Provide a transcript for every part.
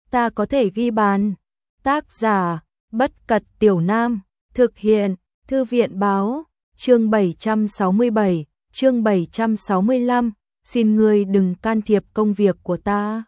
ta có thể ghi bàn. Tác giả, Bất Cật Tiểu Nam, thực hiện, Thư viện báo, chương 767, chương 765, xin ngươi đừng can thiệp công việc của ta.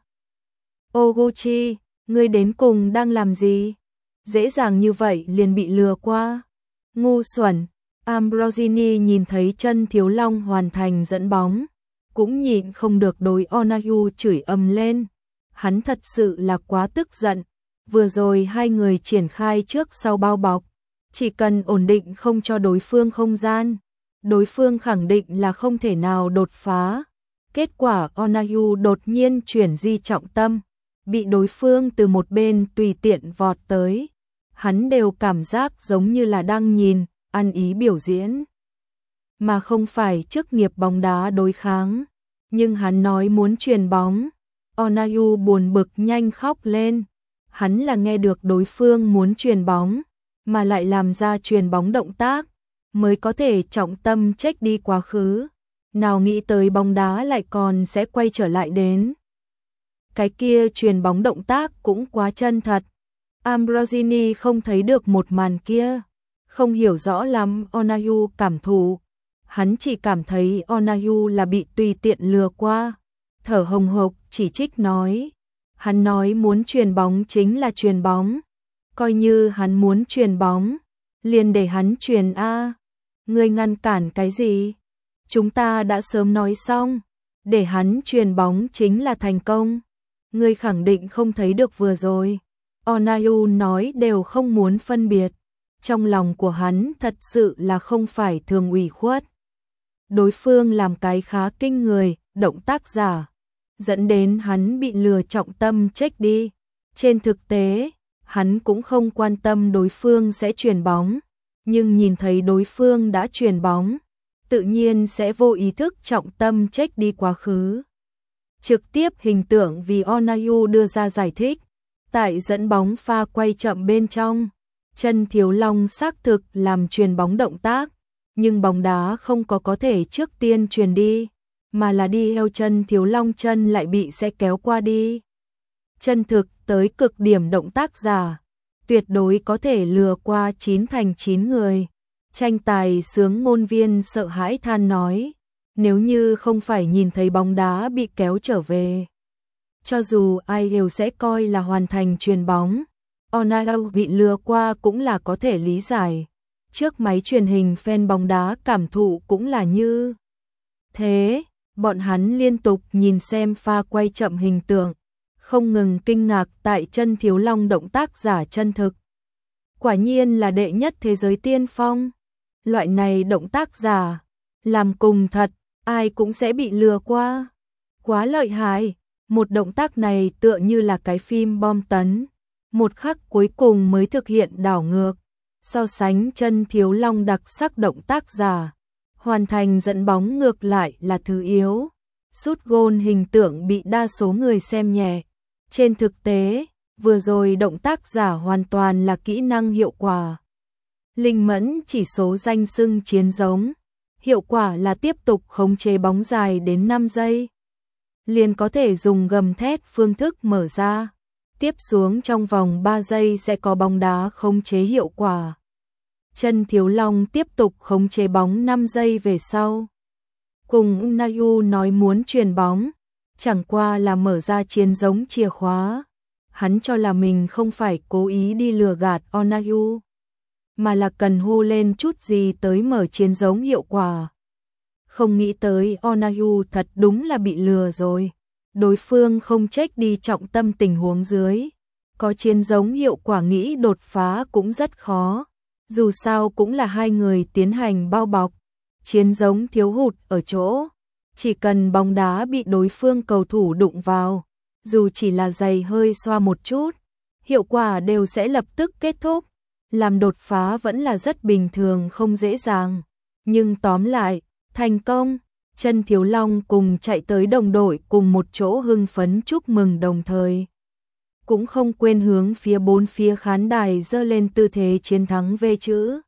Oguchi, ngươi đến cùng đang làm gì? Dễ dàng như vậy liền bị lừa qua. Ngu xuẩn. Ambrosini nhìn thấy chân Thiếu Long hoàn thành dẫn bóng, cũng nhịn không được đối Onayu chửi ầm lên. Hắn thật sự là quá tức giận. Vừa rồi hai người triển khai trước sau bao bọc, chỉ cần ổn định không cho đối phương không gian, đối phương khẳng định là không thể nào đột phá. Kết quả Onayu đột nhiên chuyển di trọng tâm, bị đối phương từ một bên tùy tiện vọt tới. Hắn đều cảm giác giống như là đang nhìn, ăn ý biểu diễn, mà không phải chức nghiệp bóng đá đối kháng. Nhưng hắn nói muốn chuyền bóng, Onayu buồn bực nhanh khóc lên. Hắn là nghe được đối phương muốn chuyền bóng, mà lại làm ra chuyền bóng động tác, mới có thể trọng tâm check đi quá khứ. Nào nghĩ tới bóng đá lại còn sẽ quay trở lại đến. Cái kia chuyền bóng động tác cũng quá chân thật. Ambrosini không thấy được một màn kia, không hiểu rõ lắm Onayu cảm thụ. Hắn chỉ cảm thấy Onayu là bị tùy tiện lừa qua, thở hồng hộc chỉ trích nói. Hắn nói muốn chuyền bóng chính là chuyền bóng, coi như hắn muốn chuyền bóng, liền để hắn chuyền a. Ngươi ngăn cản cái gì? Chúng ta đã sớm nói xong, để hắn chuyền bóng chính là thành công. Ngươi khẳng định không thấy được vừa rồi. Onayu nói đều không muốn phân biệt. Trong lòng của hắn thật sự là không phải thường ủy khuất. Đối phương làm cái khá kinh người, động tác giả, dẫn đến hắn bị lừa trọng tâm check đi. Trên thực tế, hắn cũng không quan tâm đối phương sẽ chuyền bóng, nhưng nhìn thấy đối phương đã chuyền bóng, tự nhiên sẽ vô ý thức trọng tâm check đi quá khứ. Trực tiếp hình tượng vì Onayu đưa ra giải thích, tại dẫn bóng pha quay chậm bên trong, chân Thiếu Long xác thực làm chuyền bóng động tác, nhưng bóng đá không có thể trước tiên chuyền đi, mà là đi theo chân Thiếu Long, chân lại bị sẽ kéo qua đi. Chân thực tới cực điểm động tác giả, tuyệt đối có thể lừa qua 9 thành 9 người. Tranh tài sướng ngôn viên sợ hãi than nói, nếu như không phải nhìn thấy bóng đá bị kéo trở về, cho dù ai đều sẽ coi là hoàn thành chuyền bóng. Onayu bị lừa qua cũng là có thể lý giải. Trước máy truyền hình fan bóng đá cảm thụ cũng là như thế. Bọn hắn liên tục nhìn xem pha quay chậm hình tượng, không ngừng kinh ngạc tại chân Thiếu Long động tác giả chân thực. Quả nhiên là đệ nhất thế giới tiên phong. Loại này động tác giả, làm cùng thật, ai cũng sẽ bị lừa qua. Quá lợi hại, một động tác này tựa như là cái phim bom tấn. Một khắc cuối cùng mới thực hiện đảo ngược. So sánh chân Thiếu Long đặc sắc động tác giả, hoàn thành dẫn bóng ngược lại là thứ yếu. Sút gôn hình tượng bị đa số người xem nhẹ. Trên thực tế, vừa rồi động tác giả hoàn toàn là kỹ năng hiệu quả. Linh mẫn chỉ số danh xưng chiến giống. Hiệu quả là tiếp tục khống chế bóng dài đến 5 giây. Liền có thể dùng gầm thét phương thức mở ra. Tiếp xuống trong vòng 3 giây sẽ có bóng đá khống chế hiệu quả. Chân Thiếu Long tiếp tục khống chế bóng 5 giây về sau. Cùng Onayu nói muốn chuyền bóng, chẳng qua là mở ra chiến giống chìa khóa. Hắn cho là mình không phải cố ý đi lừa gạt Onayu, mà là cần hô lên chút gì tới mở chiến giống hiệu quả. Không nghĩ tới Onayu thật đúng là bị lừa rồi. Đối phương không check đi trọng tâm tình huống dưới, có chiến giống hiệu quả nghĩ đột phá cũng rất khó. Dù sao cũng là hai người tiến hành bao bọc, chiến giống thiếu hụt ở chỗ, chỉ cần bóng đá bị đối phương cầu thủ đụng vào, dù chỉ là giày hơi xoa một chút, hiệu quả đều sẽ lập tức kết thúc. Làm đột phá vẫn là rất bình thường, không dễ dàng. Nhưng tóm lại, thành công. Chân Thiếu Long cùng chạy tới đồng đội cùng một chỗ hưng phấn chúc mừng, đồng thời cũng không quên hướng phía bốn phía khán đài giơ lên tư thế chiến thắng V chữ.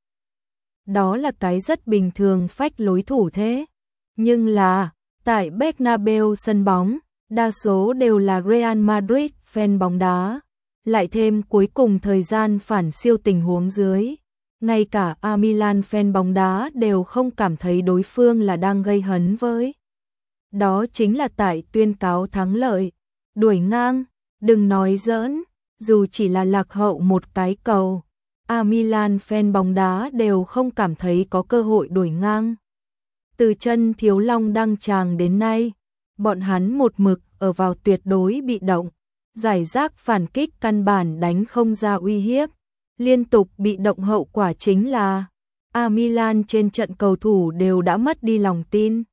Đó là cái rất bình thường phách lối thủ thế. Nhưng là, tại Bernabeu sân bóng, đa số đều là Real Madrid fan bóng đá, lại thêm cuối cùng thời gian phản siêu tình huống dưới. Ngay cả Milan fan bóng đá đều không cảm thấy đối phương là đang gây hấn với. Đó chính là tại tuyên cáo thắng lợi, đuổi ngang, đừng nói giỡn, dù chỉ là lạc hậu một cái cầu. Milan fan bóng đá đều không cảm thấy có cơ hội đuổi ngang. Từ chân Thiếu Long đăng tràng đến nay, bọn hắn một mực ở vào tuyệt đối bị động, giải rác phản kích căn bản đánh không ra uy hiếp. Liên tục bị động hậu quả chính là Milan trên trận cầu thủ đều đã mất đi lòng tin.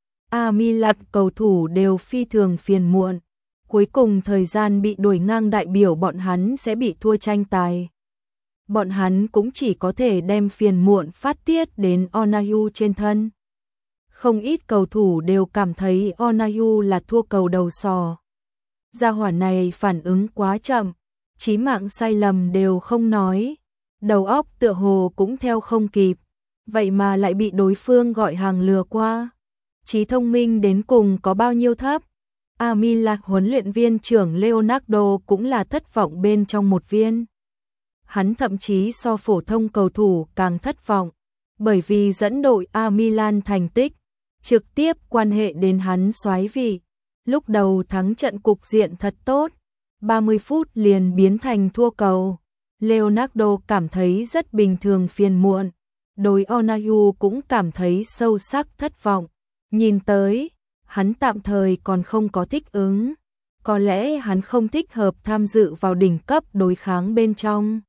Milan cầu thủ đều phi thường phiền muộn. Cuối cùng thời gian bị đuổi ngang đại biểu bọn hắn sẽ bị thua tranh tài. Bọn hắn cũng chỉ có thể đem phiền muộn phát tiết đến Onayu trên thân. Không ít cầu thủ đều cảm thấy Onayu là thua cầu đầu sò. Gia hỏa này phản ứng quá chậm, chí mạng sai lầm đều không nói, đầu óc tựa hồ cũng theo không kịp, vậy mà lại bị đối phương gọi hàng lừa qua. Trí thông minh đến cùng có bao nhiêu thấp? Milan huấn luyện viên trưởng Leonardo cũng là thất vọng bên trong một viên. Hắn thậm chí so phổ thông cầu thủ càng thất vọng, bởi vì dẫn đội Milan thành tích trực tiếp quan hệ đến hắn soái vị. Lúc đầu thắng trận cục diện thật tốt, 30 phút liền biến thành thua cầu. Leonardo cảm thấy rất bình thường phiền muộn, đối Onayu cũng cảm thấy sâu sắc thất vọng. Nhìn tới, hắn tạm thời còn không có thích ứng, có lẽ hắn không thích hợp tham dự vào đỉnh cấp đối kháng bên trong.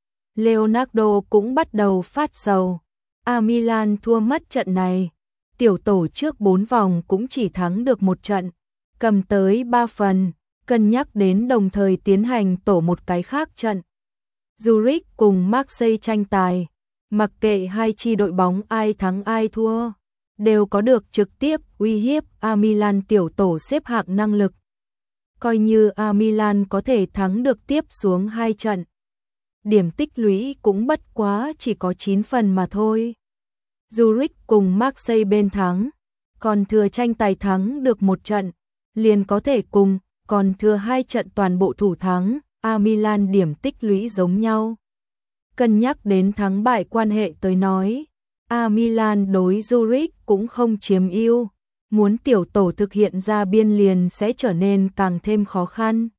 Leonardo cũng bắt đầu phát sầu. Milan thua mất trận này, tiểu tổ trước 4 vòng cũng chỉ thắng được một trận, cầm tới 3 phần, cân nhắc đến đồng thời tiến hành tổ một cái khác trận. Zurich cùng Marseille tranh tài, mặc kệ hai chi đội bóng ai thắng ai thua, đều có được trực tiếp uy hiếp Milan tiểu tổ xếp hạng năng lực. Coi như Milan có thể thắng được tiếp xuống 2 trận, điểm tích lũy cũng bất quá chỉ có 9 phần mà thôi. Zurich cùng Marseille bên thắng, còn thừa tranh tài thắng được một trận, liền có thể cùng, còn thừa 2 trận toàn bộ thủ thắng, Milan điểm tích lũy giống nhau. Cân nhắc đến thắng bại quan hệ tới nói, Milan đối Zurich cũng không chiếm ưu, muốn tiểu tổ thực hiện ra biên liền sẽ trở nên càng thêm khó khăn.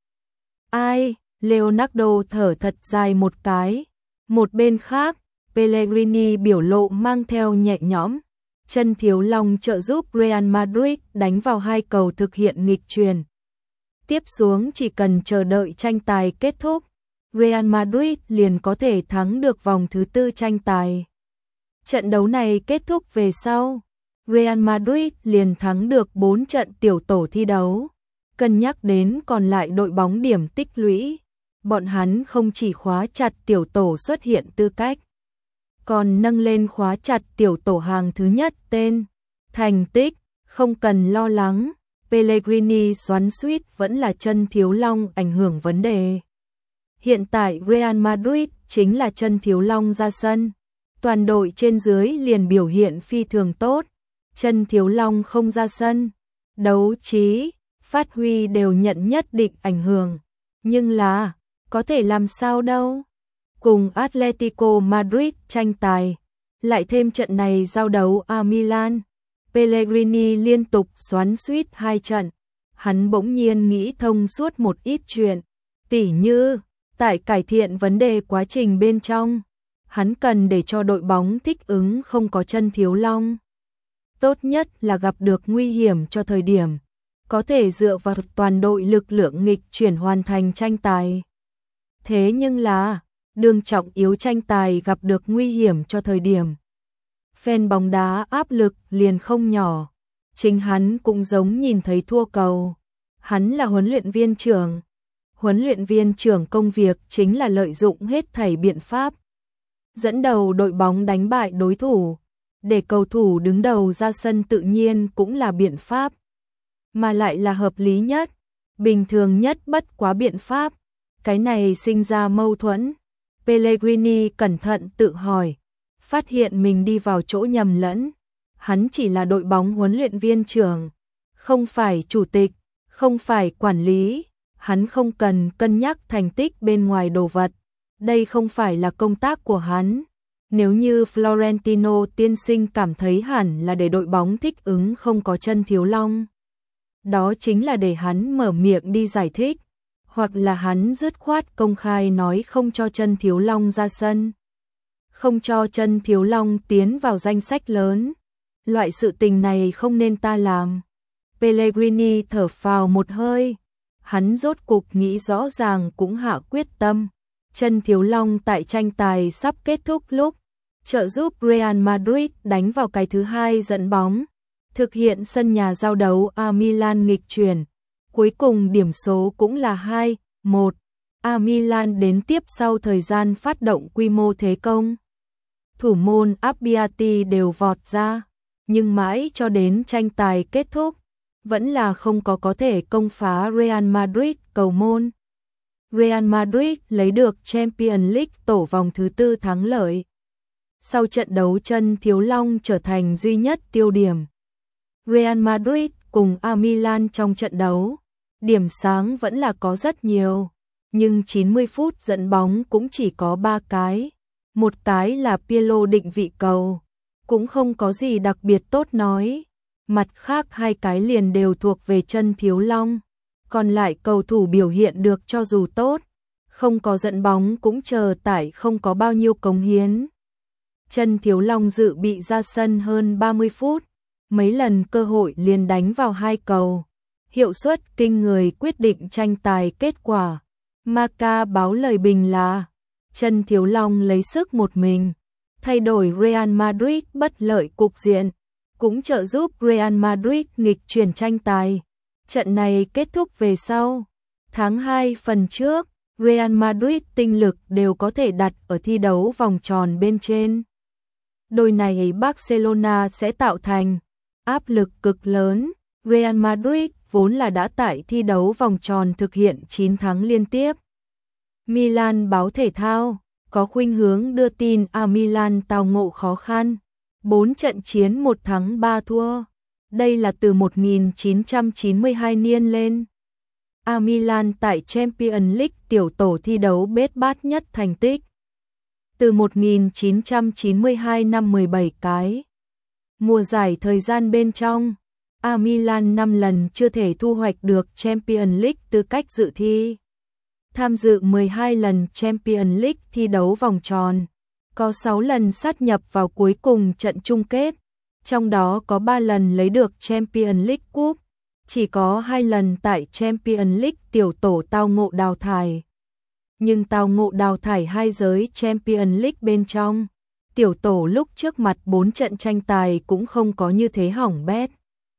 Leonardo thở thật dài một cái, một bên khác, Pellegrini biểu lộ mang theo nhẹ nhõm, chân Thiếu Long trợ giúp Real Madrid đánh vào 2 cầu thực hiện nghịch truyền. Tiếp xuống chỉ cần chờ đợi tranh tài kết thúc, Real Madrid liền có thể thắng được vòng thứ 4 tranh tài. Trận đấu này kết thúc về sau, Real Madrid liền thắng được 4 trận tiểu tổ thi đấu. Cân nhắc đến còn lại đội bóng điểm tích lũy, bọn hắn không chỉ khóa chặt tiểu tổ xuất hiện tư cách, còn nâng lên khóa chặt tiểu tổ hàng thứ nhất tên, thành tích, không cần lo lắng. Pellegrini xoắn xuýt vẫn là chân Thiếu Long ảnh hưởng vấn đề. Hiện tại Real Madrid chính là chân Thiếu Long ra sân, toàn đội trên dưới liền biểu hiện phi thường tốt. Chân Thiếu Long không ra sân, đấu trí, phát huy đều nhận nhất định ảnh hưởng. Nhưng là, có thể làm sao đâu. Cùng Atletico Madrid tranh tài, lại thêm trận này giao đấu Milan, Pellegrini liên tục xoắn xuýt 2 trận. Hắn bỗng nhiên nghĩ thông suốt một ít chuyện, tỉ như, tại cải thiện vấn đề quá trình bên trong, hắn cần để cho đội bóng thích ứng không có chân Thiếu Long. Tốt nhất là gặp được nguy hiểm cho thời điểm, có thể dựa vào toàn đội lực lượng nghịch chuyển hoàn thành tranh tài. Thế nhưng là, đường trọng yếu tranh tài gặp được nguy hiểm cho thời điểm, fan bóng đá áp lực liền không nhỏ. Chính hắn cũng giống nhìn thấy thua cầu. Hắn là huấn luyện viên trưởng. Huấn luyện viên trưởng công việc chính là lợi dụng hết thảy biện pháp, dẫn đầu đội bóng đánh bại đối thủ. Để cầu thủ đứng đầu ra sân tự nhiên cũng là biện pháp, mà lại là hợp lý nhất, bình thường nhất bất quá biện pháp. Cái này sinh ra mâu thuẫn. Pellegrini cẩn thận tự hỏi, phát hiện mình đi vào chỗ nhầm lẫn. Hắn chỉ là đội bóng huấn luyện viên trưởng, không phải chủ tịch, không phải quản lý, hắn không cần cân nhắc thành tích bên ngoài đồ vật, đây không phải là công tác của hắn. Nếu như Florentino tiên sinh cảm thấy hẳn là để đội bóng thích ứng không có Chân Thiếu Long, đó chính là để hắn mở miệng đi giải thích, hoặc là hắn dứt khoát công khai nói không cho Chân Thiếu Long ra sân, không cho Chân Thiếu Long tiến vào danh sách lớn. Loại sự tình này không nên ta làm. Pellegrini thở phào một hơi, hắn rốt cục nghĩ rõ ràng cũng hạ quyết tâm. Chân Thiếu Long tại tranh tài sắp kết thúc lúc trợ giúp Real Madrid đánh vào cái thứ hai dẫn bóng, thực hiện sân nhà giao đấu A Milan nghịch chuyển. Cuối cùng điểm số cũng là 2-1. A Milan đến tiếp sau thời gian phát động quy mô thế công. Thủ môn Abbiati đều vọt ra, nhưng mãi cho đến tranh tài kết thúc, vẫn là không có thể công phá Real Madrid cầu môn. Real Madrid lấy được Champions League tổ vòng thứ 4 thắng lợi. Sau trận đấu Chân Thiếu Long trở thành duy nhất tiêu điểm. Real Madrid cùng A Milan trong trận đấu, điểm sáng vẫn là có rất nhiều, nhưng 90 phút dẫn bóng cũng chỉ có 3 cái. Một cái là Pirlo định vị cầu, cũng không có gì đặc biệt tốt nói. Mặt khác 2 cái liền đều thuộc về Chân Thiếu Long. Còn lại cầu thủ biểu hiện được cho dù tốt, không có dẫn bóng cũng chờ tải không có bao nhiêu cống hiến. Chân Thiếu Long dự bị ra sân hơn 30 phút, mấy lần cơ hội liền đánh vào 2 cầu. Hiệu suất kinh người quyết định tranh tài kết quả. Marca báo lời bình là Chân Thiếu Long lấy sức một mình, thay đổi Real Madrid bất lợi cục diện, cũng trợ giúp Real Madrid nghịch chuyển tranh tài. Trận này kết thúc về sau. Tháng 2 phần trước, Real Madrid tinh lực đều có thể đặt ở thi đấu vòng tròn bên trên. Đôi này Barcelona sẽ tạo thành áp lực cực lớn. Real Madrid vốn là đã tại thi đấu vòng tròn thực hiện 9 thắng liên tiếp. Milan báo thể thao có khuynh hướng đưa tin A Milan tao ngộ khó khăn, 4 trận chiến 1 thắng 3 thua. Đây là từ 1992 niên lên. A Milan tại Champions League tiểu tổ thi đấu bết bát nhất thành tích. Từ 1992 năm 17 cái. Mùa giải thời gian bên trong, A Milan 5 lần chưa thể thu hoạch được Champions League tư cách dự thi. Tham dự 12 lần Champions League thi đấu vòng tròn, có 6 lần sát nhập vào cuối cùng trận chung kết. Trong đó có 3 lần lấy được Champions League Cup, chỉ có 2 lần tại Champions League tiểu tổ tao ngộ đào thải. Nhưng tao ngộ đào thải 2 giới Champions League bên trong, tiểu tổ lúc trước mặt 4 trận tranh tài cũng không có như thế hỏng bét.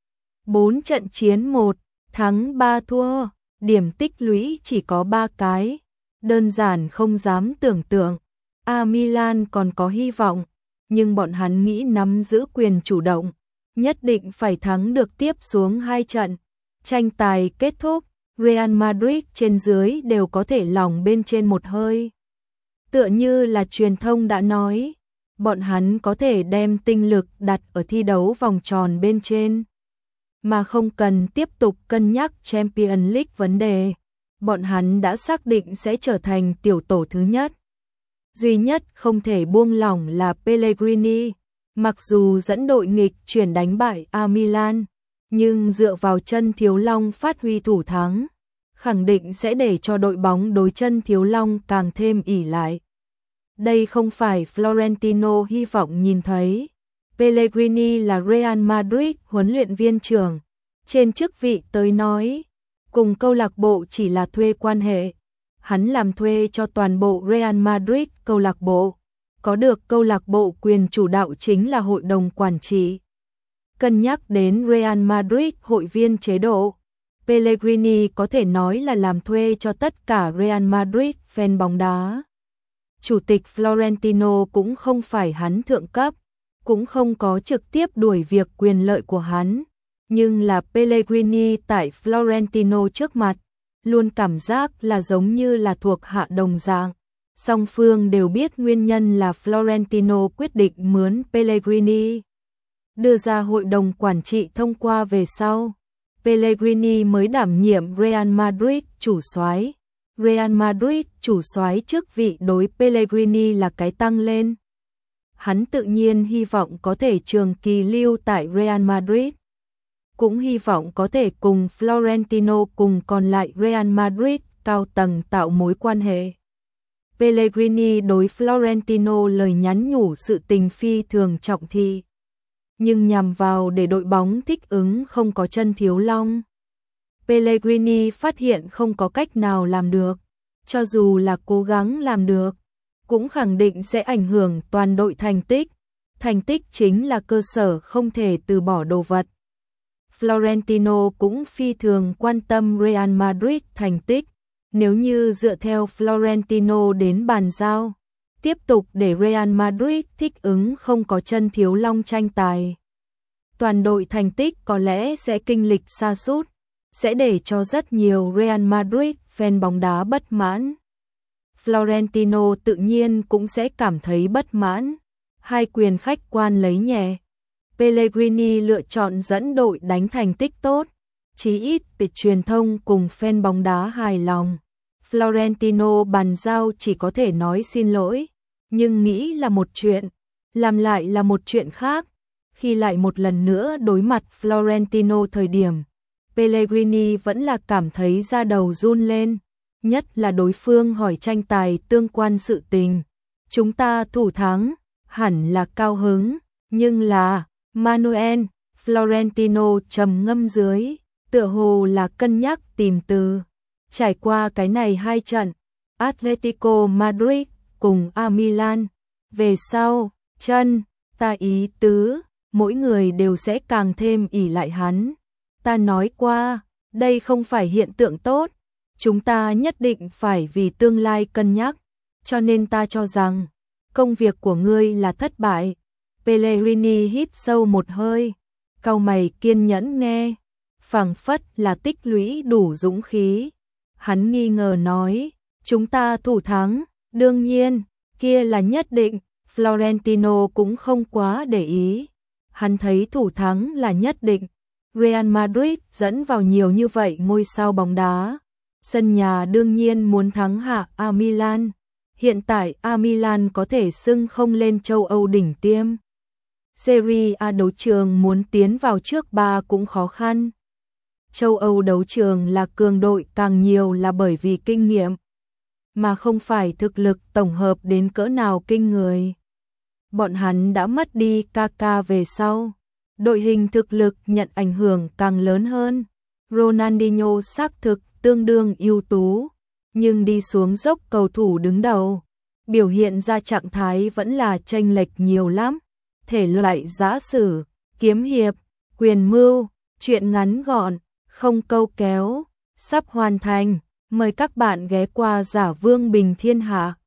4 trận chiến 1, thắng 3 thua, điểm tích lũy chỉ có 3 cái, đơn giản không dám tưởng tượng. A Milan còn có hy vọng, nhưng bọn hắn nghĩ nắm giữ quyền chủ động, nhất định phải thắng được tiếp xuống 2 trận. Tranh tài kết thúc, Real Madrid trên dưới đều có thể lòng bên trên một hơi. Tựa như là truyền thông đã nói, bọn hắn có thể đem tinh lực đặt ở thi đấu vòng tròn bên trên, mà không cần tiếp tục cân nhắc Champions League vấn đề. Bọn hắn đã xác định sẽ trở thành tiểu tổ thứ nhất. Duy nhất không thể buông lỏng là Pellegrini, mặc dù dẫn đội nghịch chuyển đánh bại A Milan, nhưng dựa vào Chân Thiếu Long phát huy thủ thắng, khẳng định sẽ để cho đội bóng đối Chân Thiếu Long càng thêm ỷ lại. Đây không phải Florentino hy vọng nhìn thấy. Pellegrini là Real Madrid huấn luyện viên trưởng, trên chức vị tới nói, cùng câu lạc bộ chỉ là thuê quan hệ. Hắn làm thuê cho toàn bộ Real Madrid câu lạc bộ, có được câu lạc bộ quyền chủ đạo chính là hội đồng quản trị. Cân nhắc đến Real Madrid hội viên chế độ, Pellegrini có thể nói là làm thuê cho tất cả Real Madrid fan bóng đá. Chủ tịch Florentino cũng không phải hắn thượng cấp, cũng không có trực tiếp đuổi việc quyền lợi của hắn, nhưng là Pellegrini tại Florentino trước mặt, luôn cảm giác là giống như là thuộc hạ đồng dạng. Song phương đều biết nguyên nhân là Florentino quyết định mướn Pellegrini. Đưa ra hội đồng quản trị thông qua về sau, Pellegrini mới đảm nhiệm Real Madrid chủ soái. Real Madrid chủ soái chức vị đối Pellegrini là cái tăng lên. Hắn tự nhiên hy vọng có thể trường kỳ lưu tại Real Madrid. Cũng hy vọng có thể cùng Florentino cùng còn lại Real Madrid cao tầng tạo mối quan hệ. Pellegrini đối Florentino lời nhắn nhủ sự tình phi thường trọng thị, nhưng nhằm vào để đội bóng thích ứng không có chân thiếu long. Pellegrini phát hiện không có cách nào làm được, cho dù là cố gắng làm được, cũng khẳng định sẽ ảnh hưởng toàn đội thành tích. Thành tích chính là cơ sở không thể từ bỏ đồ vật. Florentino cũng phi thường quan tâm Real Madrid thành tích. Nếu như dựa theo Florentino đến bàn giao, tiếp tục để Real Madrid thích ứng không có chân thiếu long tranh tài, toàn đội thành tích có lẽ sẽ kinh lịch sa sút, sẽ để cho rất nhiều Real Madrid fan bóng đá bất mãn. Florentino tự nhiên cũng sẽ cảm thấy bất mãn. Hai quyền khách quan lấy nhẹ. Pellegrini lựa chọn dẫn đội đánh thành tích tốt, chí ít để truyền thông cùng fan bóng đá hài lòng. Florentino bàn giao chỉ có thể nói xin lỗi, nhưng nghĩ là một chuyện, làm lại là một chuyện khác. Khi lại một lần nữa đối mặt Florentino thời điểm, Pellegrini vẫn là cảm thấy da đầu run lên, nhất là đối phương hỏi tranh tài tương quan sự tình. Chúng ta thủ thắng, hẳn là cao hứng, nhưng là Manuel, Florentino trầm ngâm dưới, tựa hồ là cân nhắc tìm từ. Trải qua cái này hai trận, Atletico Madrid cùng AC Milan, về sau, chân, ta ý tứ, mỗi người đều sẽ càng thêm ỷ lại hắn. Ta nói qua, đây không phải hiện tượng tốt, chúng ta nhất định phải vì tương lai cân nhắc, cho nên ta cho rằng, công việc của ngươi là thất bại. Pellegrini hít sâu một hơi, cau mày kiên nhẫn nghe, phảng phất là tích lũy đủ dũng khí. Hắn nghi ngờ nói, chúng ta thủ thắng, đương nhiên, kia là nhất định. Florentino cũng không quá để ý, hắn thấy thủ thắng là nhất định. Real Madrid dẫn vào nhiều như vậy ngôi sao bóng đá, sân nhà đương nhiên muốn thắng hạ AC Milan. Hiện tại AC Milan có thể xưng không lên châu Âu đỉnh tiêm. Serie A đấu trường muốn tiến vào trước 3 cũng khó khăn. Châu Âu đấu trường là cường đội càng nhiều là bởi vì kinh nghiệm, mà không phải thực lực tổng hợp đến cỡ nào kinh người. Bọn hắn đã mất đi Kaká về sau, đội hình thực lực nhận ảnh hưởng càng lớn hơn. Ronaldinho xác thực tương đương ưu tú, nhưng đi xuống dốc cầu thủ đứng đầu, biểu hiện ra trạng thái vẫn là chênh lệch nhiều lắm. Thể loại giã sử, kiếm hiệp, quyền mưu, truyện ngắn gọn, không câu kéo, sắp hoàn thành. Mời các bạn ghé qua Giả Vương Bình Thiên Hạ.